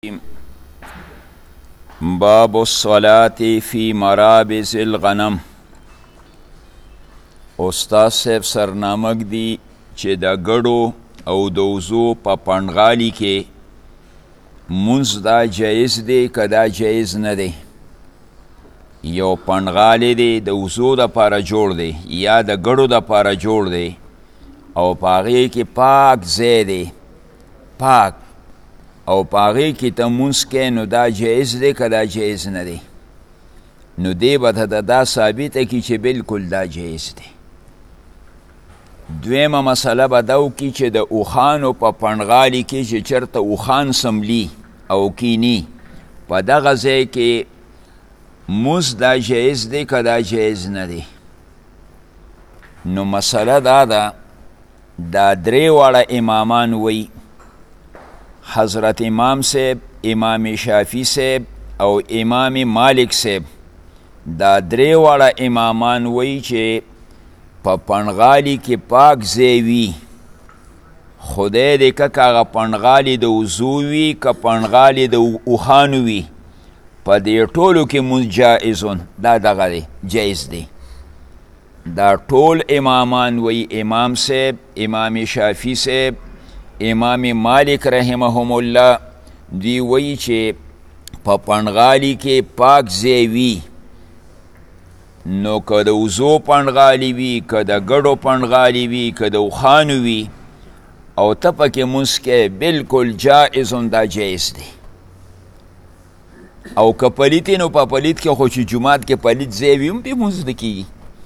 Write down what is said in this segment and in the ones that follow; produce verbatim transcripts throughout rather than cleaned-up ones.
باب الصلاة فی مرابض الغنم. استاد صاحب سرنامک دی چې د ګړو او دوزو په پنډغالي کې منځ دا جایز دی که دا جایز نه دی. یو پنډغالی دی د وزو دپاره جوړ دی یا د ګړو دپاره جوړ دی او په هغې کې پاک ځای دی پاک او پاغی کی تا منس که نو دا جایز دی که دا جایز ندی نو دی با تا دا ثابته کی چه بلکل دا جایز دی. دویمه مسئله با داو کی چه دا اوخانو پا پنغالی کی چه چرت اوخان سملی او کینی پا دا غزه که منس دا جایز دی که دا جایز ندی. نو مسئله دا دا دا دری والا امامان وی حضرت امام صاحب، امام شافی صاحب او امام مالک صاحب دا درې واړه امامان وی چې په پنډغالي کې پاک ځای وي خدای دې که هغه پنډغالي د وضو وي که پنډغالي د اوښانو وي په دې ټولو کې مونځ جایزون دا دغه دی جایز دی. دا ټول امامان وی امام صاحب، امام شافی صاحب، امام مالک رحمهم الله دی وی چې په پنډغالي کې پاک ځای وي نو که د وضو پنډغالي وي که د ګډو پنډغالي وي که د اوښانو وي او ته پکې منځ کې بلکل جایزون دا جایز دی. او که پلیت نو په پلیت کې خو چې جومات کې پلیت ځای وي هم پې منځ نه کېږي.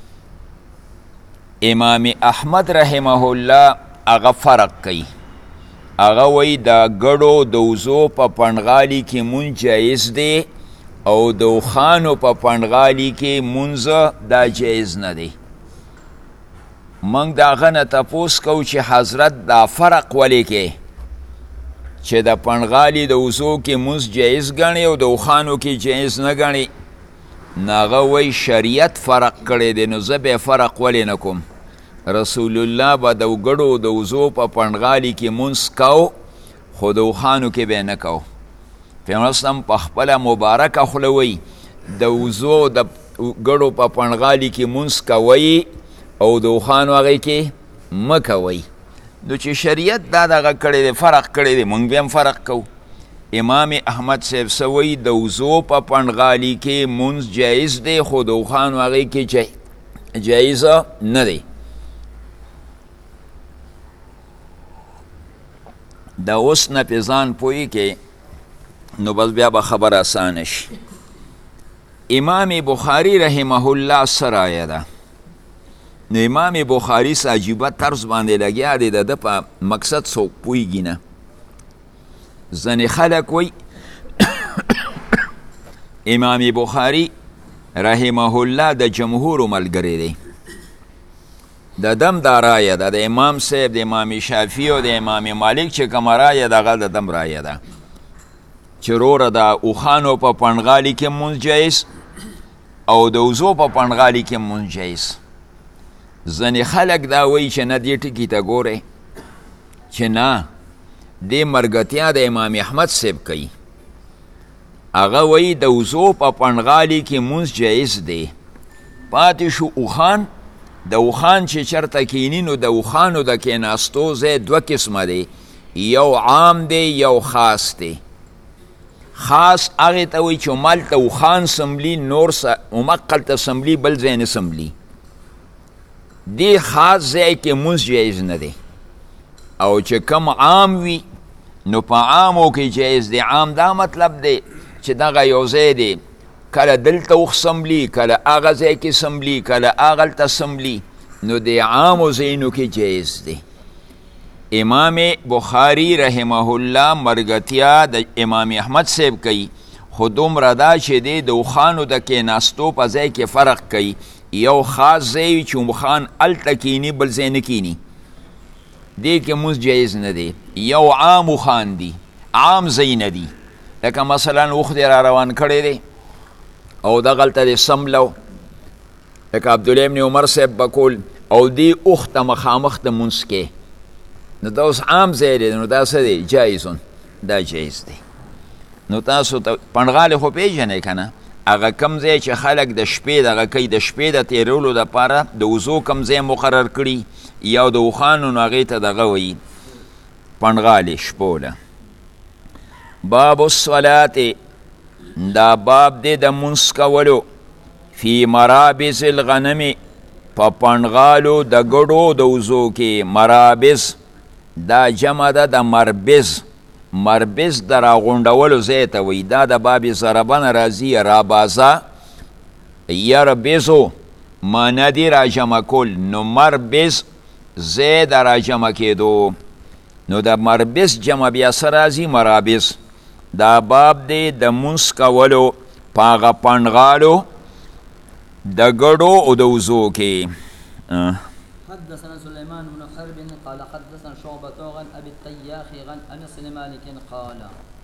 امام احمد رحمه الله هغه فرق کوي هغه وی د ګړو د وضو په پنډغالي کې مونځ جایز دی او د اوښانو په پنډغالي کې مونځ دا جایز نه دی. موږ د هغه نه تپوس کوو چې حضرت دا فرق ولې کې چې د پنډغالي د وضو کې مونځ جایز ګڼي او د اوښانو کې جایز نه ګڼي. نو هغه وی شریعت فرق کړی دی نو زه به فرق ولې نه کوم. رسول الله به د ګړو د وضو په پنډغالي کې مونځ کو خو د اوښانو کې به نه کو. پیغمبر اسلام په خپله مبارکه خوله وی د وضو د ګړو په پنډغالي کې مونځ کوئ او د اوښانو هغې کې مه کوئ. نو چې شریعت دا دغه کړی دی فرق کړی دی مونږ بیا هم فرق کوو. امام احمد صاحب څه وی د وضو په پنډغالي کې مونځ جایز دی خو د اوښانو هغې کې جایز نه دی. دا اوس نه پې ځان پوهی کې نو بس بیا به خبر اسانه شي. امام بخاري رحمه الله څه رایه ده؟ نو امام بخاري څه عجیبه طرز باندې لګیا دی د ده په مقصد څوک پوهیږي نه. ځینې خلک وی امام بخاري رحمه الله د جمهورو ملګری دی. د دم دا رایه ده د امام صاحب د امام شافعي او د امام مالک چې کومه رایه ده هغه د دم رایه ده چې وروره د اوښانو په پنډغالي کې مونځ جایز او د وضو په پنډغالي کې مونځ جایز. ځینې خلک دا وایي چې نه دې ټکي ته ګورئ چې نه دې مرګتیا د امام احمد صاحب کوي. هغه وایي د وضو په پنډغالي کې مونځ جایز دی. پاتې شو اوښان د اوښان چې چرته کینی نو د اوښانو د کیناستو ځای دوه قسمه دی یو عام دی یو خاص دی. خاص هغې ته وایي چې همالته اوښان سملي نور همقلته سملي بل ځای نه سملي. دې خاص ځای کې مونځ جایز نه دی. او چې کم عام وي نو په عامو کې جایز دی. عام دا مطلب دی چې دغه یو ځای دی کله دلته اوښ سملي کله هغه ځای کې سملي کله هغلته سملي نو د عامو ځایونو کې جایز دی. امام بخاري رحمه الله مرګتیا د امام احمد صاحب کوي خو دومره دا چې دی د اوښانو د کیناستو په ځای کې فرق کوي. یو خاص ځای وي چې اوښان هلته کیني بل ځای نه کیني دې کې مونځ جایز نه دی. یو عام اوښان دي عام ځای نه دي لکه مثلا اوښ دې را روان کړی دی او دغلته دې سملو لکه عبدالله ابن عمر صاحب به کول او دې اوښ ته مخامخ د مونځ کې نو دا اوس عام ځای دی نو دا څه دی جایزون دا جایز دی. نو تاسو ته پنډغالې خو پیژنئ که نه هغه کم ځای چې خلک د شپې دغه کوي د شپې د تېرولو دپاره د وضو کم ځای مقرر کړي یا د اوښانو نو هغې ته دغه وایي پنډغالې شپوله. باب الصلات دا باب دی د مونځ کولو فی مرابز الغنم په پنډغالو د ګډو د وضو کې. مرابز دا جمع ده د مربز. مربز د راغونډولو ځای ته وایي. دا د باب ضربه نه راځي رابازه یربزو معنی دی راجمع کول. نو مربز ځای د راجمع کېدو. نو د مربز جمع بیا څه راځي مرابز. دا باب دی د مونځ کولو په هغه پنډغالو د ګډو او د وضو کې. حدثنا سليمان بن حرب قال حدثنا شعبة عن ابي التياح عن انس بن مالك قال.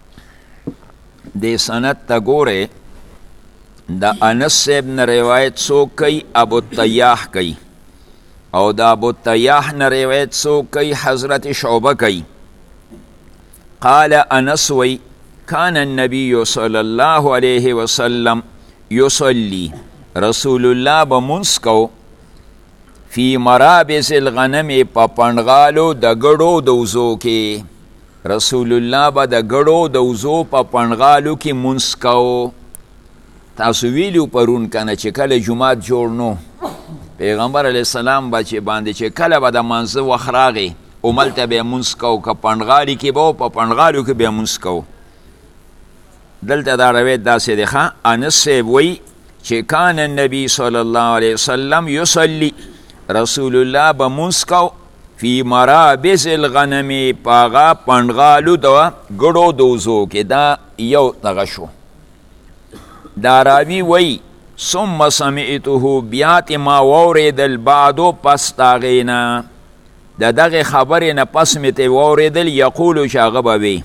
دې سند ته ګورئ د انس صاحب نه روایت څوک کوي؟ ابو التیاح کوي. او د ابو التیاح نه روایت څوک کوي؟ حضرت شعبه کوي. قال انس وی کان النبی صلی الله علیه وسلم یصلی رسول الله به مونځ کو فی مرابز الغنم په پنډغالو د ګډو د وضو کې. رسول الله به د ګډو د وضو په پنډغالو کې مونځ کو. تاسو ویلو پرون کنه چې کله جومات جوړ نو پیغمبر علیه السلام به چې باندې چې کله به د مانځه وخت راغی هملته به یې مونځ کو، که پنډغالي کې به و په پنډغالو کې به یې مونځ کو. دلته دا روایت داسې دی ښه. انس صاحب وایي چې کان النبي صلی الله علیه وسلم یصلی رسول الله به مونځ کو فی مرابز الغنم په هغه پنډغالو د ګډو د وضو کې. دا یو دغه شو. دا راوي وایي ثم سمعته بیا تې ما واورېدل بعدو پس د هغې نه د دغې خبرې نه پس مې ترې واورېدل یقولو چې هغه به وي.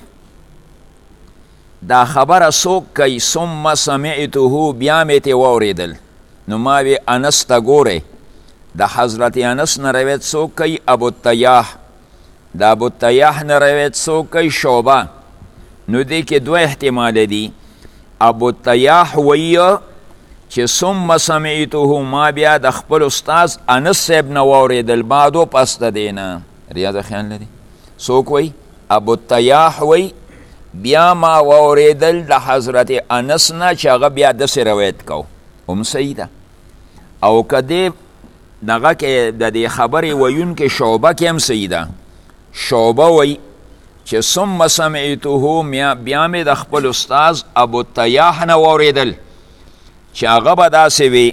دا خبره څوک کوي؟ ثم سمعته بیا مې ترې واورېدل. نو ما وی انس ته ګورئ د حضرت انس نه روایت څوک کوي؟ ابو التیاح. د ابو التیاح نه روایت څوک کوي؟ شعبه. نو دې کې دوه احتماله دي. ابو التیاح وایي چې ثم سمعته ما بیا د خپل استاذ انس صاحب نه واورېدل بعدو پس د دې نه. ریاض خیال لري څوک وایي؟ ابو التیاح وایي بیا ما واورېدل د حضرت انس نه چې هغه بیا داسې روایت کو. هم صحیح ده. او که دې دغه کې د دې خبرې ویونکې شعبه کې هم صحیح ده. شعبه وایي چې ثم سمعته بیا مې د خپل استاذ ابو التیاح نه واورېدل چې هغه به داسې وي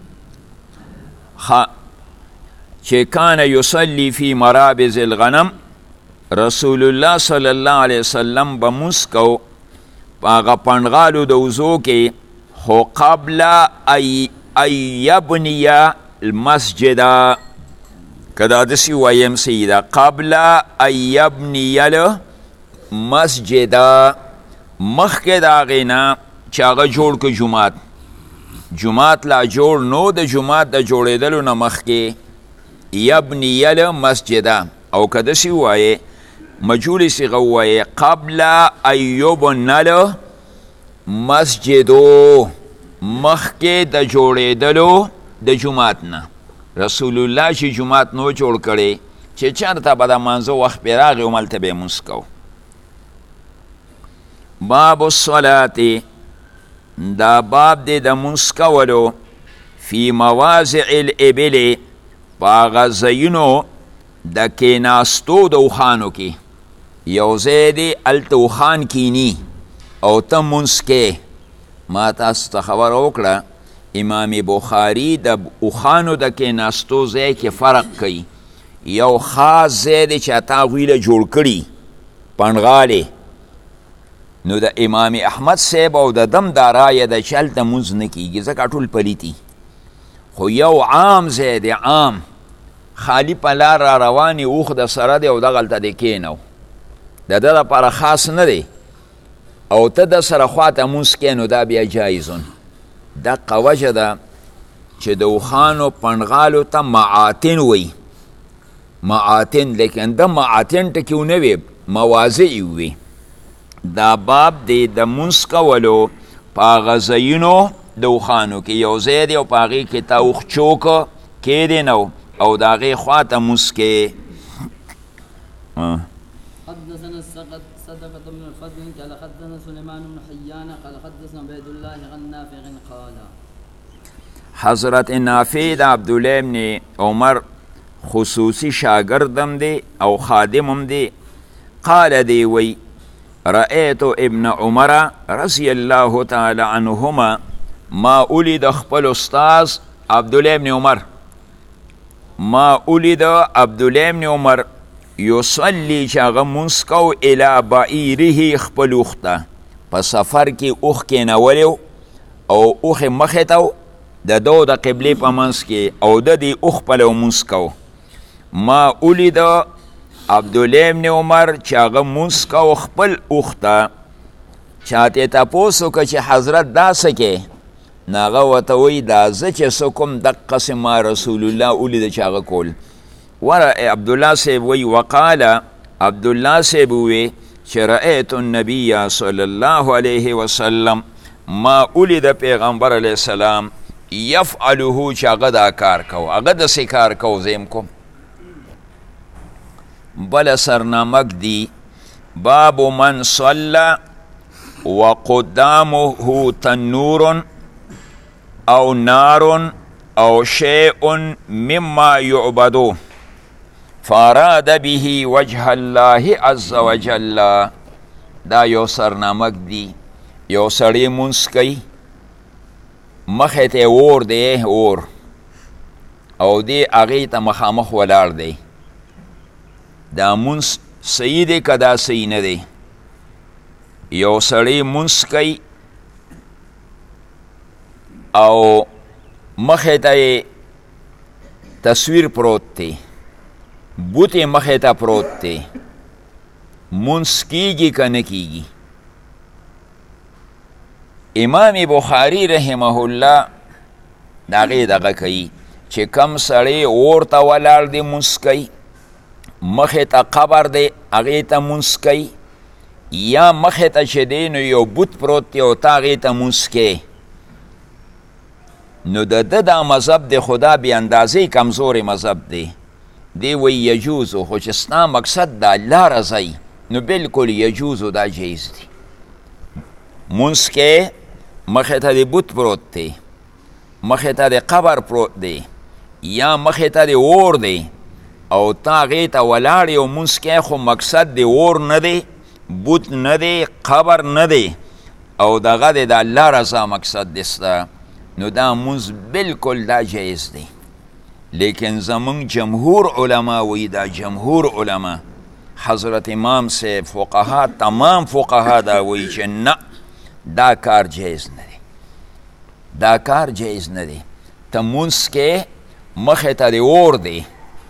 چې کان یصلی فی مرابز الغنم رسول الله صلی الله علیه وسلم به مونځ کو په هغه پنډغالو د وضو کې خو قبل ان یبنی المسجد. که دا داسې ووایم صحیح ده. قبل ان یبنی المسجد مخکې د هغې نه چې هغه جوړ که جومات. جومات لا جوړ نو د جومات د جوړېدلو نه مخکې یبنی المسجد. او که داسې ووایې مجهولې صیغه ووایې قبل ان یبنی المسجدو مخکې د جوړېدلو د جومات نه. رسول الله چې جومات نو جوړ کړی چې چېرته به د مانځه وخت پرې راغی هملته به یې مونځ کو. باب الصلات دا باب دی د مونځ کولو فی مواضع الابل په هغه ځایونو د کېناستو د اوښانو کې. یو ځای دی هلته اوښان کیني او ته مونځ کې. ما تاسو ته خبره وکړه امام بخاري د اوښانو د کېناستو ځای کې فرق کوي. یو خاص ځای دی چې اته هغوی له جوړ کړي پنډغالې. نو د امام احمد صاحب او د دم دا رایه ده چې هلته مونځ نه کیږي ځکه ټول پلیتي. خو یو عام ځای دی عام خالی په لار را روانې اوښ د سره دی او دغلته دی کېنو د ده دپاره خاص نه دی او ته د سره خواته مونځ کې نو دا بیا جایزون. دقه وجه ده چې د اوښانو پنډغالو ته معاتن وی. معاتن لیکن د معاتن ټکې ونه وی مواضع وی. دا باب دی د مونځ کولو په هغه ځایونو د اوښانو کې یو ځای دی او په هغې کې تا اوښ چوکه کیدی نو او د هغې خواته مونځ کې. حدثنا صدقة بن الفضل قال حدثنا سليمان بن حيان قال حدثنا عبيد الله عن نافع قال حضرت نافع د عبدالله بن عمر خصوصی شاگردم دی او خادمم دی. قال دی وی رأیت ابن عمر رضی الله تعالی عنهما ما اولید خپل استاز عبدالله بن عمر ما اولید عبدالله بن عمر یصلی چې هغه مونځ کو الی بعیره خپل اوښ ته په سفر کې اوښ کېنولی او اوښ یې مخې ته د دو د قبلې په منځ کې او د دې اوښ پلو مونځ کو. ما اولید عبدالله بن عمر چې هغه مونځ کو خپل اوښ ته. چاته تپوس وکړه چې حضرت دا څه کې؟ نو هغه ورته وایي دا زه چې څه کوم دقسې ما رسول الله اولیده چې هغه کول. ور عبدالله صاحب وی وقال عبدالله صاحب وی چې رأیت النبی صلی الله علیه وسلم ما اولید پیغمبر علیه السلام یفعله چې هغه دا کار کو هغه داسې کار کو زیم کوم. بل سرنامک دی باب من صلی وقدامه تنور او نار او شیء مما یعبدو فاراد به وجه الله عز وجل. دا یو سرنامک دی یو سړی مونځ کوي مخې ته اور دی اور او دی هغې ته مخامخ ولاړ دی. دا مونځ صحیح دی که دا صحیح نه دی؟ یو سړی مونځ کوي او مخې ته تصویر پروت دی بوتې مخې ته پروت دی مونځ کیږي که نه کیږي؟ امام بخاری رحمه الله د هغې دغه کوي چې کم سړی اور ته ولاړ دی مونځ کوي مخې ته قبر دی هغې ته مونځ کوي یا مخې ته چې دی نو یو بوت پروت دی او ته هغې ته مونځ کوي نو د ده دا مذهب دی خدا بې اندازې کمزورې مذهب دی. دی وی یجوزو خو چې ستا مقصد د الله رضی نو بلکل یجوزو دا جایز دی. مونځ کې مخې ته د بوت پروت دی مخې ته د قبر پروت دی یا مخې ته د اور دی او تا هغې ته ولاړ یو مونځ کې خو مقصد د اور نه دی بوت نه دی قبر نه دی او دغه دی د الله رضا مقصد دی ستا نو دا مونځ بلکل دا جایز دی. لیکن زمونږ جمهور علما وی دا جمهور علما حضرت امام سے فقها تمام فقها دا وی چې نه دا کار جایز نه دی دا کار جایز نه دی. ته مونځ کې مخې ته د اور دی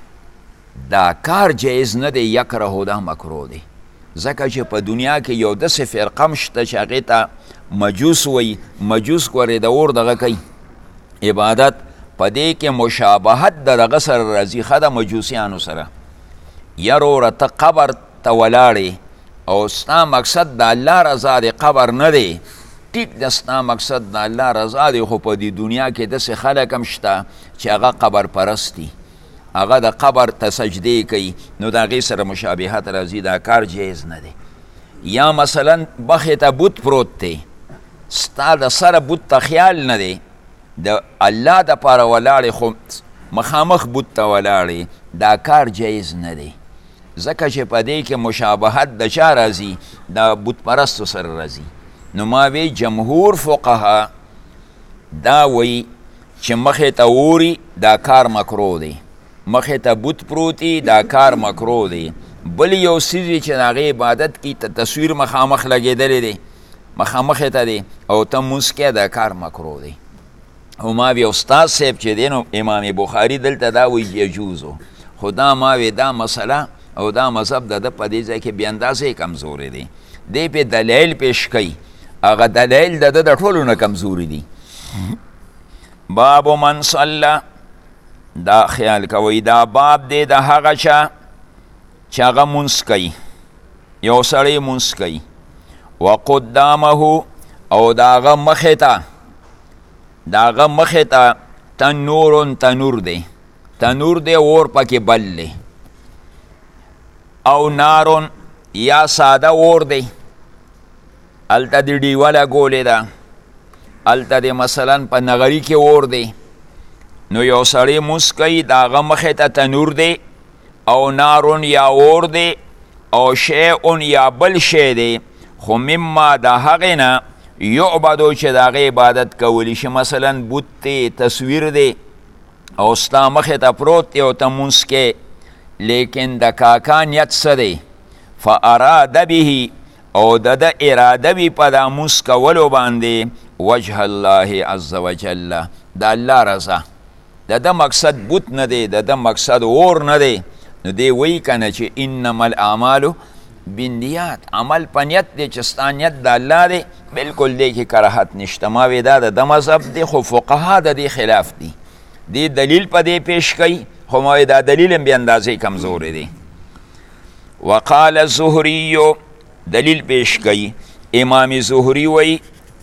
دا کار جایز نه دی یکرهو دا مکروه دی. ځکه چې په دنیا کې یو داسې فرقه هم شته چې هغې ته مجوس وی مجوس ګورې د اور دغه کوي عبادت په دې کې مشابهت د دغه سره راځي ښه د مجوسیانو سره. یروره ته قبر ته ولاړې او ستا مقصد د الله رضا د قبر نه دی ټیک د ستا مقصد د الله رضا دی خو په دې دنیا کې داسې خلک هم شته چې هغه قبر پرست دي هغه د قبر ته سجدې کوي نو د هغې سره مشابهت راځي دا کار جایز نه دی. یا مثلا مخې ته بوت پروت دی ستا د سره بوت ته خیال نه دی د الله دپاره ولاړې خو مخامخ بوت ته ولاړې دا کار جایز نه دی ځکه چې په دې کې مشابهت د چا راځي د بوت پرستو سره راځي. نو ما وی جمهور فقها دا وی چې مخې ته اوري دا کار مکروه دی مخې ته بوت پروتي دا کار مکروه دی. بل یو څیز چې د هغې عبادت کې ته تصویر مخامخ لګېدلی دی مخامخې ته دی او ته مونځ کې دا کار مکروه دی. او ما وی استاد صاحب چې دی نو امام بخاري دلته دا وی یجوزو خو دا ما وی دا مسله او دا مذهب د ده په دې ځای کې بې اندازې کمزورې دی. دی پې دلایل پیش کوي هغه دلایل د ده د ټولو نه کمزوري دي. باب من صلی دا خیال کوي دا باب دی د هغه چا چې هغه مونځ کوي یو سړی مونځ کوي وقدامه او داغه مخته داغه مخته تنور تنور دی تنور دی اور پکې بل دی او نارون یا ساده اور دی الته د ډیوه لګولې ده الته د مثلا په نغري کې اور دی نو یو سړی مونځ کوي د هغه مخې ته تنور دی او نارون یا اور دی او شیء یا بل شی دی خو مما د هغې نه یعبدو چې د هغې عبادت کولی شي مثلا بت دی تصویر دی او ستا مخې ته پروت دی او ته مونځ کې لیکن د کاکا نیت څه دی فاراده به او د د اراده وي په دا مونځ کولو باندې وجه الله عز وجل د الله رضا د د مقصد بوت نه دی د د مقصد اور نه دی نو دی وی کنه چې انما الاعمال بالنیات عمل په نیت دی چې ستا نیت د الله دی بلکل دی کې کراهت نشته ما وی دا د مذهب دی خو فقها د دې خلاف دی دی دلیل په دې پیش کوي خو ما وی دا دلیل هم بې اندازې کمزوری دی وقال الزهري دلیل پیش کوي امام زهري وی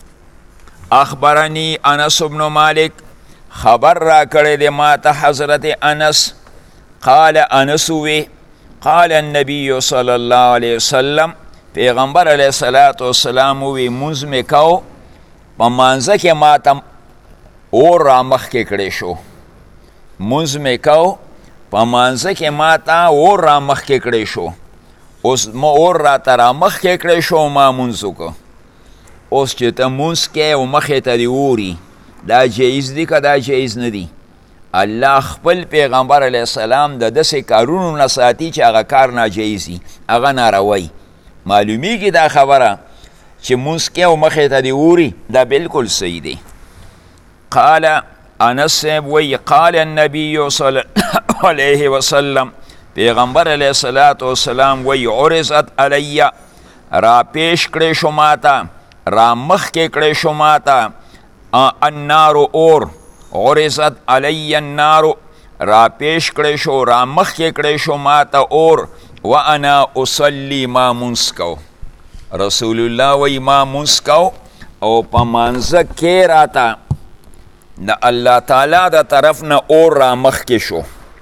اخبرنی انس بن مالک خبر را کړی دی ما ته حضرت انس قال انس وی قال النبي صلی الله علیه وسلم پیغمبر علیه الصلاة والسلام وی مونځ مې کو په مانځه کې ما ته اور را مخکې کړی شو مونځ مې کو په مانځه کې ما ته اور را مخکې کړی شو اوس ما اور را ته را مخکې کړی شو ما مونځ وکړو اوس چې ته مونځ کې او مخې ته دې اوري دا جایز دی که دا جایز نه دی الله خپل پیغمبر علیه السلام د داسې کارونو نه ساتي چې هغه کار ناجایز وي هغه ناروی معلومیږي دا خبره چې مونځ کې او مخې ته دې اوري دا بلکل صحیح دی قال انس صاحب وی قال النبي صلی الله علیه وسلم پیغمبر علیه الصلاة والسلام وی عرضت علی را پیش کړی شو ماته را مخکې کړی شو ماته النار اور عرضت علی النار را پیش کړی شو را مخکې کړی شو ماته اور وانا اصلي ما مونځ کو رسول الله وی ما مونځ کو او په مانځه کې راته د الله تعالی د طرف نه اور را مخکې شو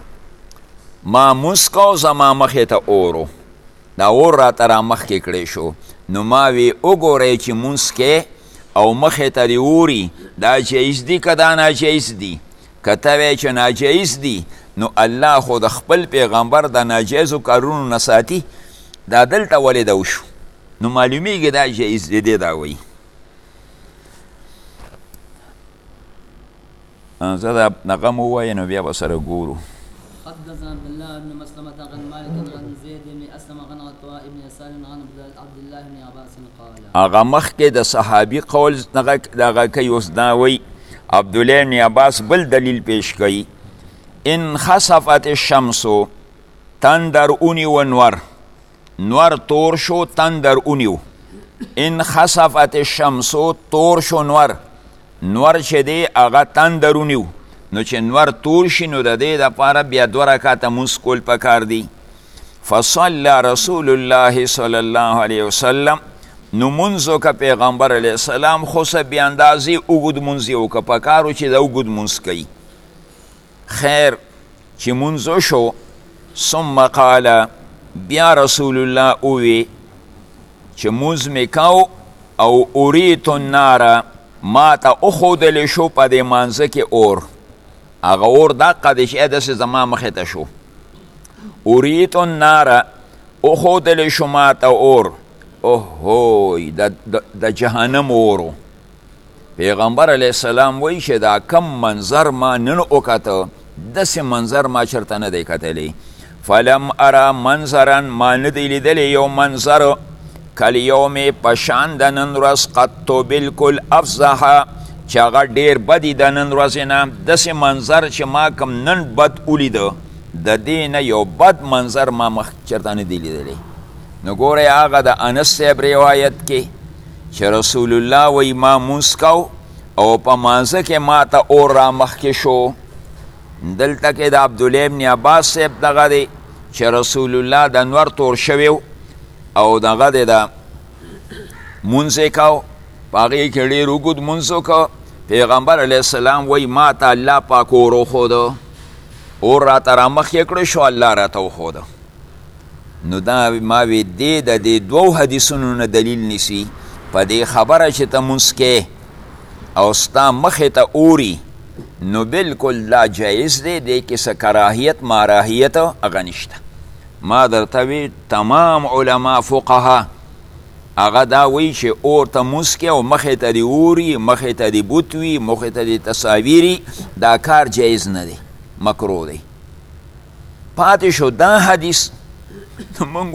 ما مونځ کو زما مخې ته اورو دا اور راته را مخکې کړی شو نو ما وی وګورئ چې مونځ کې او مخې ته دې اوري دا جایز دی که دا ناجایز دی که ته وی چې ناجایز دی نو الله خو د خپل پیغمبر د ناجایزو کارونو نه ساتي دا دلته ولې دا وشو نو معلومیږي دا جایز دی دی دا وی زه دا نغم ووایه نو بیا به سره ګورو حدثنا عبد الله بن مسلمة عن مالك عن زيد بن أسلم عن عطاء بن يسار عن عبد الله بن عباس قال هغه مخکې د صحابي قول دغه کوي اوس دا وی عبدالله بن عباس بل دلیل پیش کوي ان خسفت الشمس تندر اونیو نور نور تور شو تندر اونیو ان خسفت الشمس تور شو نور نور چې دی هغه تندر اونیو نو چې نور تور شي نو د دې دپاره بیا دوه رکعته مونځ کول پکار دی فصلی رسول الله صلی الله علیه وسلم نو مونځ وکړه پیغمبر علیه السلام خو څه بې اندازې اوږد مونځ یې وکړه پکار و چې د اوږد مونځ کوي خیر چې مونځ وشو ثم قال بیا رسول الله ووی چې مونځ مې کو او اریت النار ما ته وښودلی شو په دې مانځه کې اور هغه اور دقه دی چې داسې زما مخې ته شو اریت النار وښودلی شو ما ته اور اوهوی د جهنم اورو پیغمبر علیه السلام وایي چې دا کم منظر ما نن وکته داسې منظر ما چېرته نه دی کتلی فلم اره منظرا ما نه دی لیدلی یو منظر کالیوم په شان د نن ورځ قطو بلکل افضحه چې هغه ډېر بدی د نن ورځې نه داسې منظر چې ما کم نن بد ولیده د دې نه یو بد منظر ما مخ چېرته نه دی لیدلی نو ګورئ هغه د انس صاحب روایت کې چې رسول الله وی ما مونځ کو او په مانځه کې ما ته اور را مخکې شو دلته کې د عبدالله بن عباس صاحب دغه دی چې رسول الله د نور تور شوی او دغه دی د مونځ یې کو په هغې کې ډېر اوږد مونځ وکړه پیغمبر علیه السلام وایي ما ته الله پاک اور وښوده اور راته رامخې کړی شو الله راته وښوده نو دا ما وی دی د دې دوو حدیثونو نه دلیل نیسي په دې خبره چې ته مونځ کې او ستا مخې ته اوري نو بالکل دا جایز دی دی کې څه کراهیت ماراهیت هغه نشته ما درته وی تمام علما فقها هغه دا وی چې اور ته مونځ کې او مخې ته دې اوري مخې ته دې بوت وي مخې ته دې تصاویري دا کار جایز نه دی مکروه دی پاتې شو دا حدیث موږ